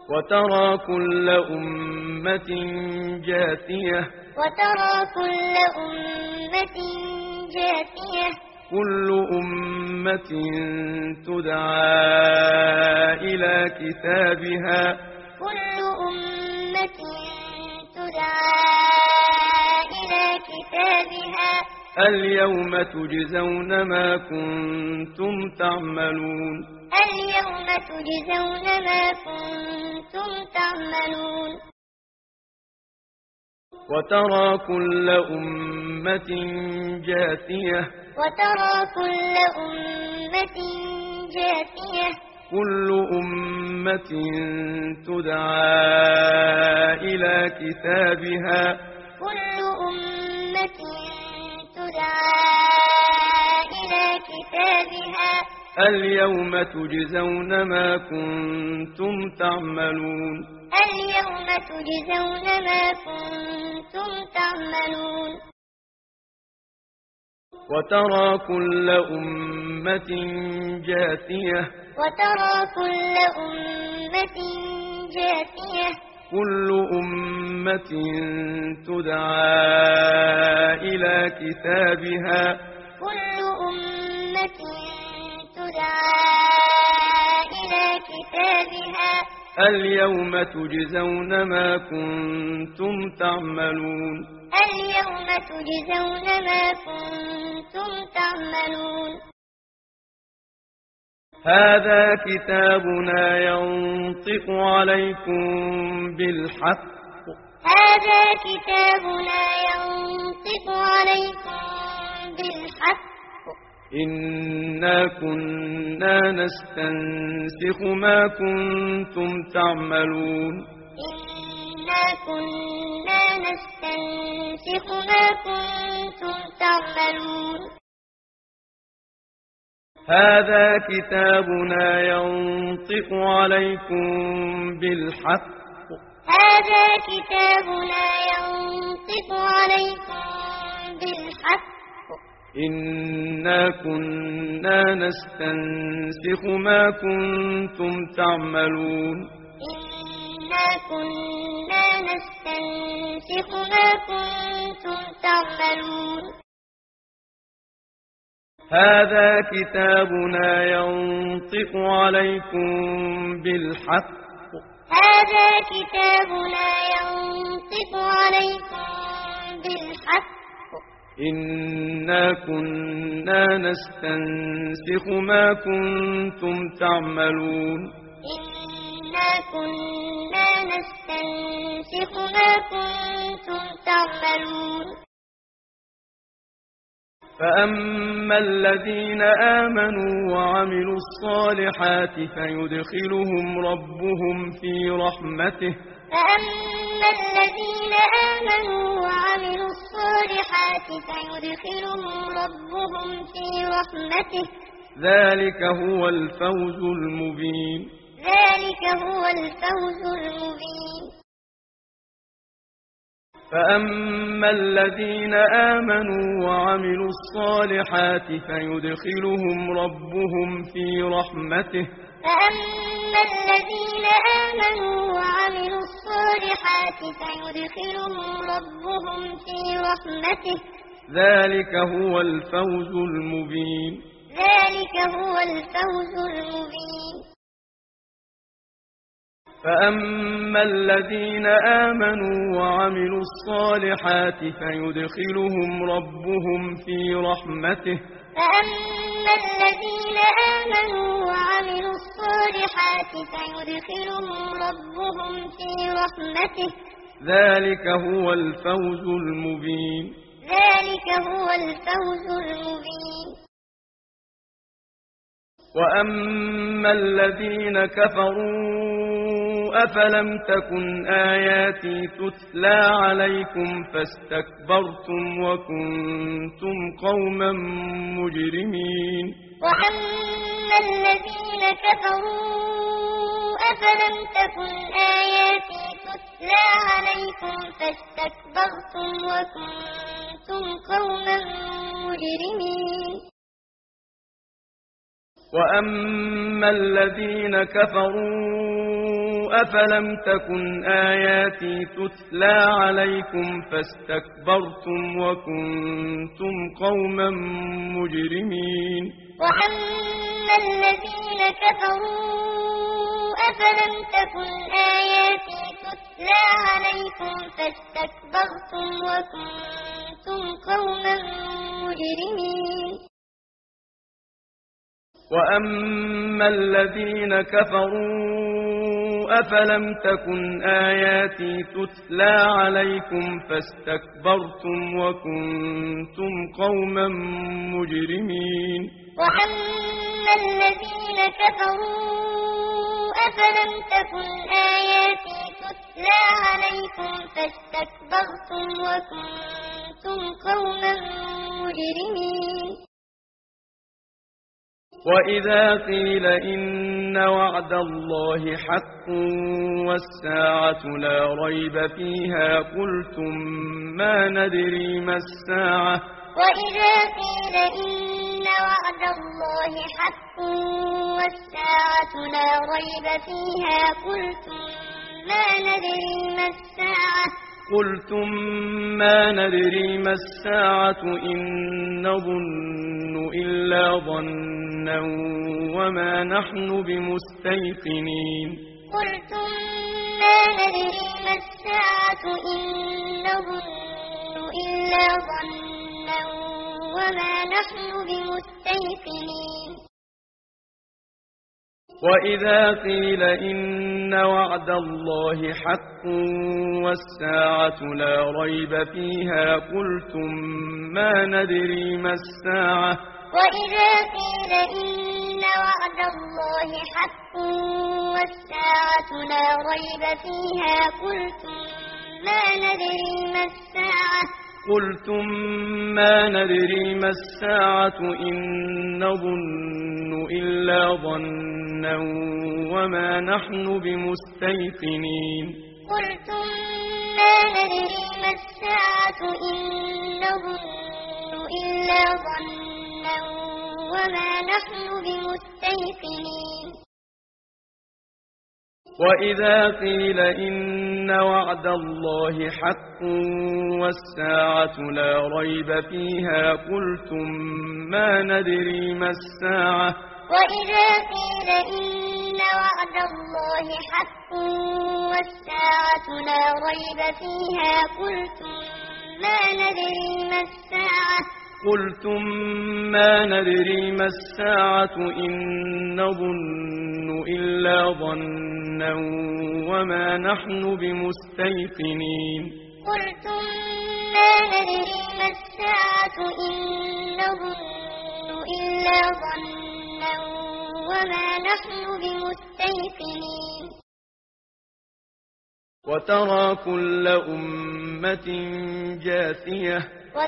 وترى كل أمة جاثية كل أمة تدعى إلى كتابها اليوم تجزون ما كنتم تعملون وترى كل أمة جاثية كل أمة تدعى إلى كتابها اليوم تجزون ما كنتم تعملون وترى كل أمة جاثية كل أمة تدعى إلى كتابها اليوم تجزون ما كنتم تعملون هذا كتابنا ينطق عليكم بالحق إنا كنا نستنسخ ما كنتم تعملون هذا كتابنا ينطق عليكم بالحق إنا كنا نستنسخ ما كنتم تعملون هذا كتابنا ينطق عليكم بالحق إنا كنا نستنسخ ما كنتم تعملون فأما الذين آمنوا وعملوا الصالحات فيدخلهم ربهم في رحمته ذلك هو الفوز المبين فأما الذين آمنوا وعملوا الصالحات فيدخلهم ربهم في رحمته ذلك هو الفوز المبين فأما الذين آمنوا وعملوا الصالحات فيدخلهم ربهم في رحمته ذلك هو الفوز المبين وأما الذين كفروا أفلم تكن آياتي تتلى عليكم فاستكبرتم وكنتم قوما مجرمين وأما الذين كفروا أفلم تكن آياتي تتلى عليكم فاستكبرتم وكنتم قوما مجرمين وأما الذين كفروا أفلم تكن آياتي تتلى عليكم فاستكبرتم وكنتم قوما مجرمين وأما الذين كفروا أفلم تكن آياتي تتلى عليكم فاستكبرتم وكنتم قوما مجرمين وأما الذين كفروا أفلم تكن آياتي تتلى عليكم فاستكبرتم وكنتم قوما مجرمين وأما الذين كفروا أفلم تكن آياتي تتلى عليكم فاستكبرتم وكنتم قوما مجرمين وإذا قيل إن وعد الله حق والساعة لا ريب فيها قلتم ما ندري ما الساعة وإذا قيل إن وعد الله حق والساعة لا ريب فيها قلتم ما ندري ما الساعة إن نظن إلا ظنا وما نحن بمستيقنين قلتم ما ندري ما الساعة إن نظن إلا ظنا وما نحن بمستيقنين وإذا قيل إن وعد الله حق والساعة لا ريب فيها قلتم ما ندري ما الساعة وإذا قيل إن وعد الله حق والساعة لا ريب فيها قلتم ما ندري ما الساعة إن نظن إلا ظنا وما نحن بمستيقنين قلتم ما ندري ما الساعة إن نظن إلا ظنا وما نحن بمستيقنين وإذا قيل إن وعد الله حق والساعة لا ريب فيها قلتم ما ندري ما الساعة وإذا قيل إن وعد الله حق والساعة لا ريب فيها قلتم ما ندري ما الساعة إن نظن إلا ظنا وما نحن بمستيقنين قلتم ما ندري ما الساعة إن نظن إلا ظنا وما نحن بمستيقنين وترى كل أمة جاثية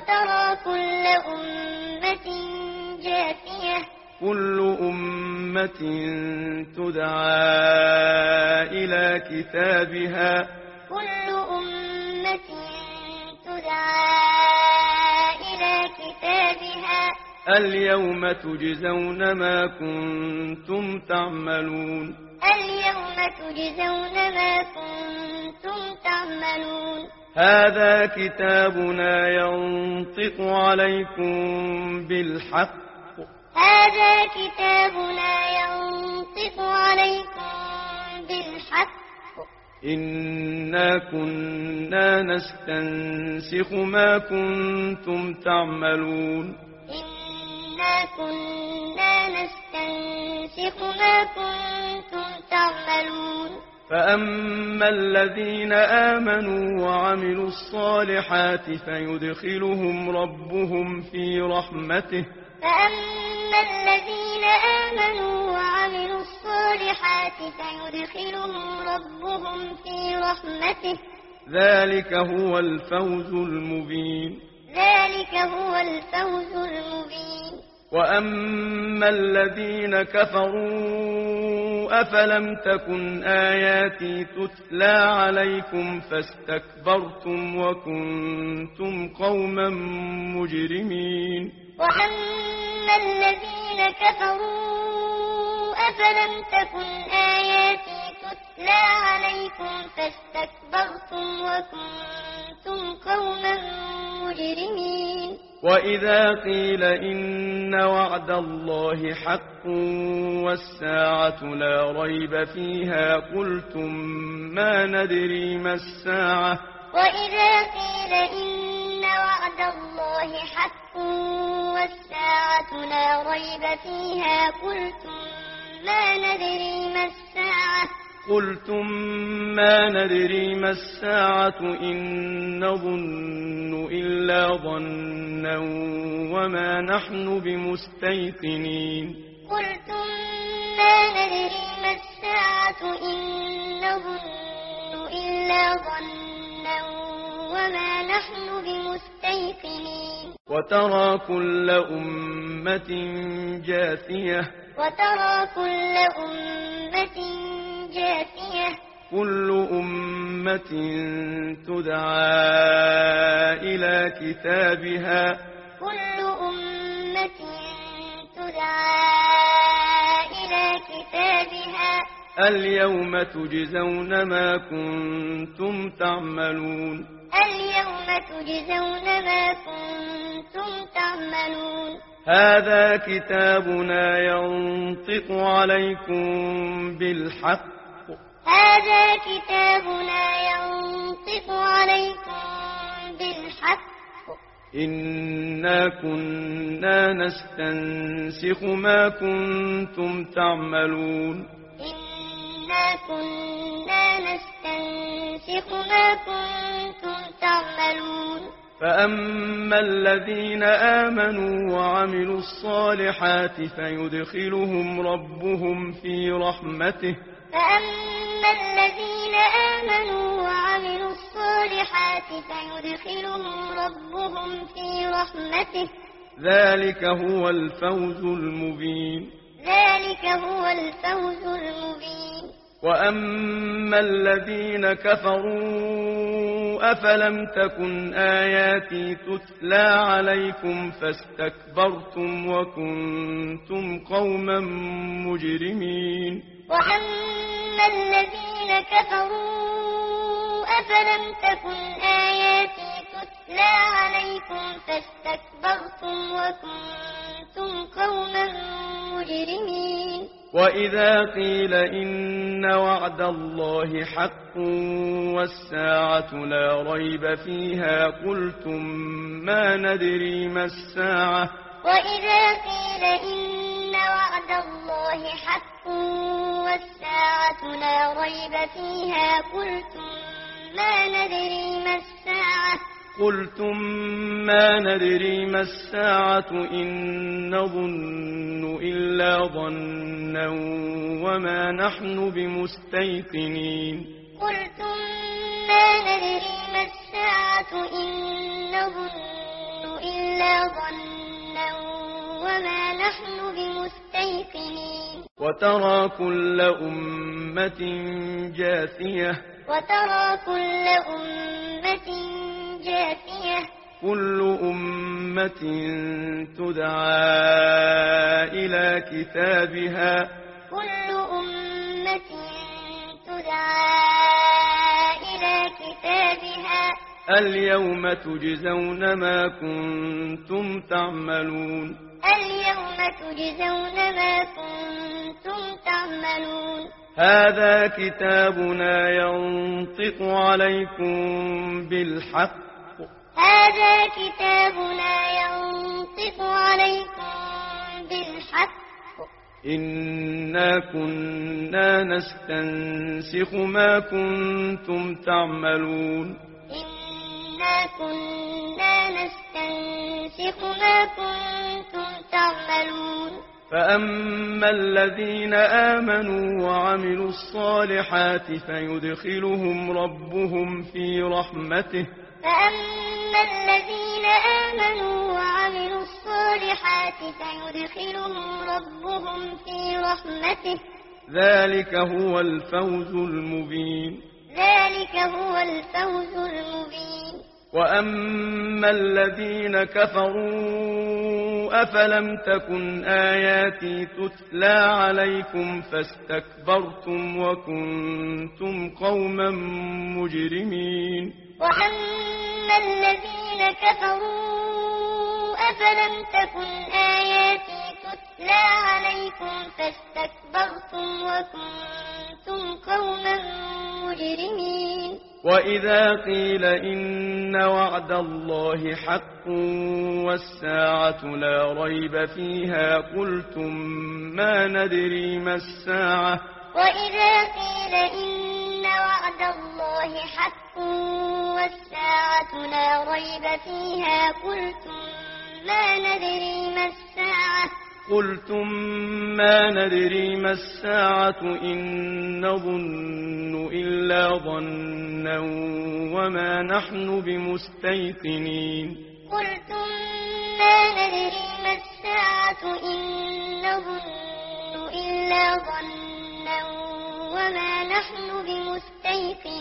كل أمة تدعى إلى كتابها اليوم تجزون ما كنتم تعملون هذا كتابنا ينطق عليكم بالحق إنا كنا نستنسخ ما كنتم تعملون فأما الذين آمنوا وعملوا الصالحات فيدخلهم ربهم في رحمته ذلك هو الفوز المبين وأما الذين كفروا أفلم تكن آياتي تتلى عليكم فاستكبرتم وكنتم قوما مجرمين وأما الذين كفروا أفلم تكن آياتي تتلى تتلى عليكم فاستكبرتم وكنتم قوما مجرمين وإذا قيل إن وعد الله حق والساعة لا ريب فيها قلتم ما ندري ما الساعة وإذا قيل إن وعد الله حق والساعة لا ريب فيها قلتم ما ندري ما الساعة إن نظن إلا ظنا وما نحن بمستيقنين قلتم ما ندري ما الساعة إن نظن إلا ظنا وما نحن بمستيقنين وترى كل أمة جاثية كل أمة تدعى إلى كتابها اليوم تجزون ما كنتم تعملون هذا كتابنا ينطق عليكم بالحق إنا كنا نستنسخ ما كنتم تعملون فأما الذين آمنوا وعملوا الصالحات فيدخلهم ربهم في رحمته ذلك هو الفوز المبين وأما الذين كفروا أفلم تكن آياتي تتلى عليكم فاستكبرتم وكنتم قوما مجرمين وأما الذين كفروا أفلم تكن آياتي تتلى عليكم فاستكبرتم وكنتم قوما مجرمين وإذا قيل إن وعد الله حق والساعة لا ريب فيها قلتم ما ندري ما الساعة وإذا قيل إن وعد الله حق والساعة لا ريب فيها قلتم ما ندري ما الساعة إن نظن إلا ظنا وما نحن بمستيقنين قلتم ما ندري ما الساعة إن نظن إلا ظنا وما نحن بمستيقنين وترى كل أمة جاثية كل أمة تدعى إلى كتابها اليوم تجزون ما كنتم تعملون هذا كتابنا ينطق عليكم بالحق إنا كنا نستنسخ ما كنتم تعملون فأما الذين آمنوا وعملوا الصالحات فيدخلهم ربهم في رحمته ذلك هو الفوز المبين وأما الذين كفروا أفلم تكن آياتي تتلى عليكم فاستكبرتم وكنتم قوما مجرمين وأما الذين كفروا أفلم تكن آياتي تتلى عليكم فاستكبرتم وكنتم قوما مجرمين وإذا قيل إن وعد الله حق والساعة لا ريب فيها قلتم ما ندري ما الساعة وإذا قيل إن وعد الله حق والساعة لا ريب فيها قلتم ما ندري ما الساعة إن نظن إلا ظنا وما نحن بمستيقنين قلتم ما ندري ما الساعة إن نظن إلا ظنا وما نحن بمستيقنين